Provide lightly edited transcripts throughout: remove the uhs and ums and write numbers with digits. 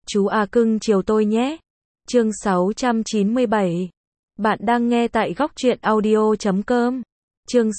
Chú A cưng chiều tôi nhé. Chương 697. Bạn đang nghe tại góc truyện audio.com. Chương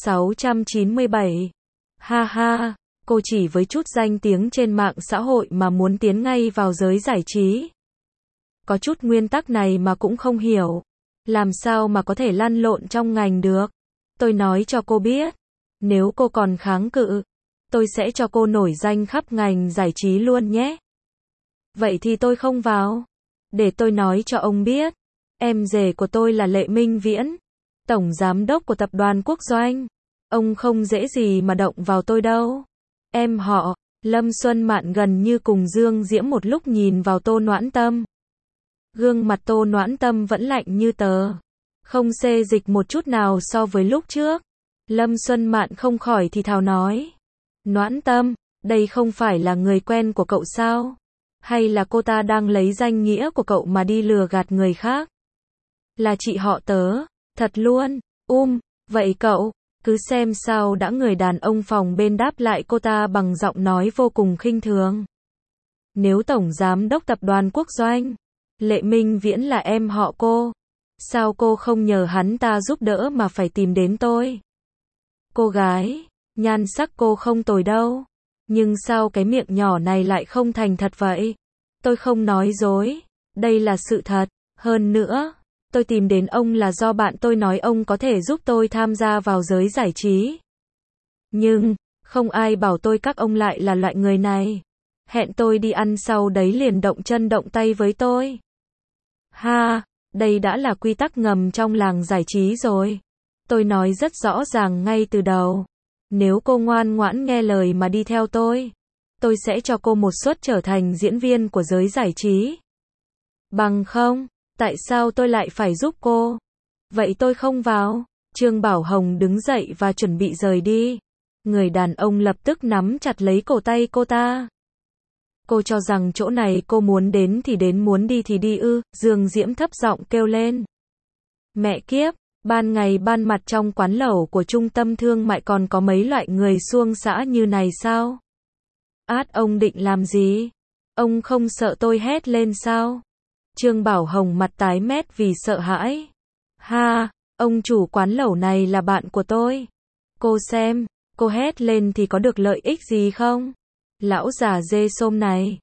697. Ha ha, cô chỉ với chút danh tiếng trên mạng xã hội mà muốn tiến ngay vào giới giải trí. Có chút nguyên tắc này mà cũng không hiểu. Làm sao mà có thể lăn lộn trong ngành được? Tôi nói cho cô biết. Nếu cô còn kháng cự, tôi sẽ cho cô nổi danh khắp ngành giải trí luôn nhé. Vậy thì tôi không vào. Để tôi nói cho ông biết. Em rể của tôi là Lệ Minh Viễn, tổng giám đốc của tập đoàn Quốc Doanh. Ông không dễ gì mà động vào tôi đâu. Em họ, Lâm Xuân Mạn gần như cùng Dương Diễm một lúc nhìn vào Tô Noãn Tâm. Gương mặt Tô Noãn Tâm vẫn lạnh như tờ. Không xê dịch một chút nào so với lúc trước. Lâm Xuân Mạn không khỏi thì thào nói. Noãn Tâm, đây không phải là người quen của cậu sao? Hay là cô ta đang lấy danh nghĩa của cậu mà đi lừa gạt người khác? Là chị họ tớ, thật luôn, vậy cậu, cứ xem sao đã. Người đàn ông phòng bên đáp lại cô ta bằng giọng nói vô cùng khinh thường. Nếu tổng giám đốc tập đoàn Quốc Doanh, Lệ Minh Viễn là em họ cô, sao cô không nhờ hắn ta giúp đỡ mà phải tìm đến tôi? Cô gái, nhan sắc cô không tồi đâu. Nhưng sao cái miệng nhỏ này lại không thành thật vậy? Tôi không nói dối, đây là sự thật. Hơn nữa, tôi tìm đến ông là do bạn tôi nói ông có thể giúp tôi tham gia vào giới giải trí. Nhưng, không ai bảo tôi các ông lại là loại người này. Hẹn tôi đi ăn sau đấy liền động chân động tay với tôi. Ha, đây đã là quy tắc ngầm trong làng giải trí rồi. Tôi nói rất rõ ràng ngay từ đầu. Nếu cô ngoan ngoãn nghe lời mà đi theo tôi sẽ cho cô một suất trở thành diễn viên của giới giải trí. Bằng không, tại sao tôi lại phải giúp cô? Vậy tôi không vào. Trương Bảo Hồng đứng dậy và chuẩn bị rời đi. Người đàn ông lập tức nắm chặt lấy cổ tay cô ta. Cô cho rằng chỗ này cô muốn đến thì đến, muốn đi thì đi ư? Dương Diễm thấp giọng kêu lên. Mẹ kiếp! Ban ngày ban mặt trong quán lẩu của trung tâm thương mại còn có mấy loại người xuông xã như này sao? Ông định làm gì? Ông không sợ tôi hét lên sao? Trương Bảo Hồng mặt tái mét vì sợ hãi. Ha, ông chủ quán lẩu này là bạn của tôi. Cô xem, cô hét lên thì có được lợi ích gì không? Lão già dê xôm này.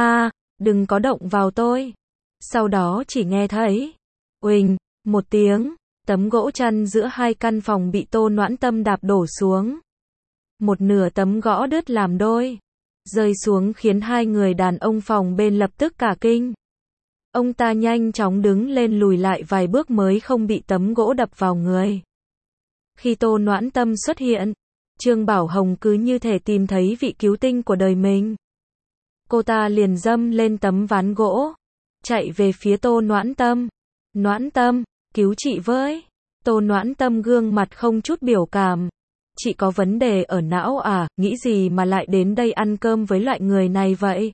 Đừng có động vào tôi. Sau đó chỉ nghe thấy uỳnh, một tiếng. Tấm gỗ chăn giữa hai căn phòng bị Tô Noãn Tâm đạp đổ xuống. Một nửa tấm gỗ đứt làm đôi, rơi xuống khiến hai người đàn ông phòng bên lập tức cả kinh. Ông ta nhanh chóng đứng lên lùi lại vài bước mới không bị tấm gỗ đập vào người. Khi Tô Noãn Tâm xuất hiện, Trương Bảo Hồng cứ như thể tìm thấy vị cứu tinh của đời mình. Cô ta liền dâm lên tấm ván gỗ, chạy về phía Tô Noãn Tâm. Noãn Tâm, cứu chị với. Tô Noãn Tâm gương mặt không chút biểu cảm. Chị có vấn đề ở não à, nghĩ gì mà lại đến đây ăn cơm với loại người này vậy?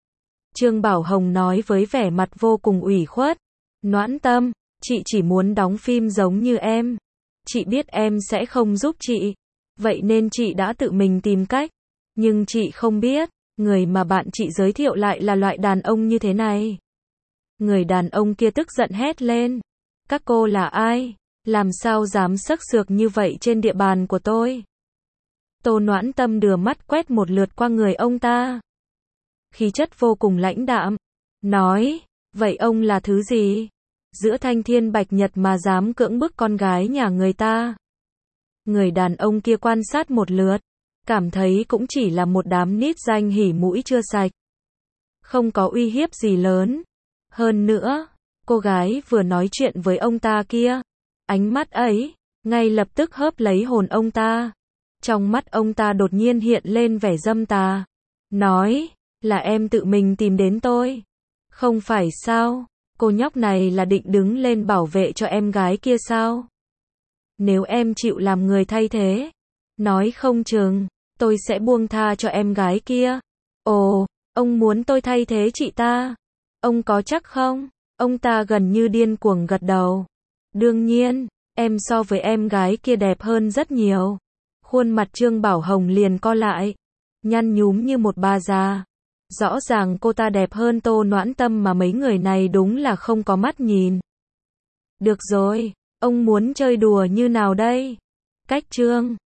Trương Bảo Hồng nói với vẻ mặt vô cùng ủy khuất. Noãn Tâm, chị chỉ muốn đóng phim giống như em. Chị biết em sẽ không giúp chị. Vậy nên chị đã tự mình tìm cách. Nhưng chị không biết, người mà bạn chị giới thiệu lại là loại đàn ông như thế này. Người đàn ông kia tức giận hét lên. Các cô là ai? Làm sao dám xấc xược như vậy trên địa bàn của tôi? Tô Noãn Tâm đưa mắt quét một lượt qua người ông ta. Khí chất vô cùng lãnh đạm. Nói, vậy ông là thứ gì? Giữa thanh thiên bạch nhật mà dám cưỡng bức con gái nhà người ta? Người đàn ông kia quan sát một lượt. Cảm thấy cũng chỉ là một đám nít danh hỉ mũi chưa sạch. Không có uy hiếp gì lớn. Hơn nữa, cô gái vừa nói chuyện với ông ta kia, ánh mắt ấy, ngay lập tức hớp lấy hồn ông ta. Trong mắt ông ta đột nhiên hiện lên vẻ dâm tà. Nói, là em tự mình tìm đến tôi. Không phải sao, cô nhóc này là định đứng lên bảo vệ cho em gái kia sao? Nếu em chịu làm người thay thế, nói không chừng, tôi sẽ buông tha cho em gái kia. Ồ, ông muốn tôi thay thế chị ta? Ông có chắc không? Ông ta gần như điên cuồng gật đầu. Đương nhiên, em so với em gái kia đẹp hơn rất nhiều. Khuôn mặt Trương Bảo Hồng liền co lại, nhăn nhúm như một bà già. Rõ ràng cô ta đẹp hơn Tô Noãn Tâm mà mấy người này đúng là không có mắt nhìn. Được rồi, ông muốn chơi đùa như nào đây? Cách chương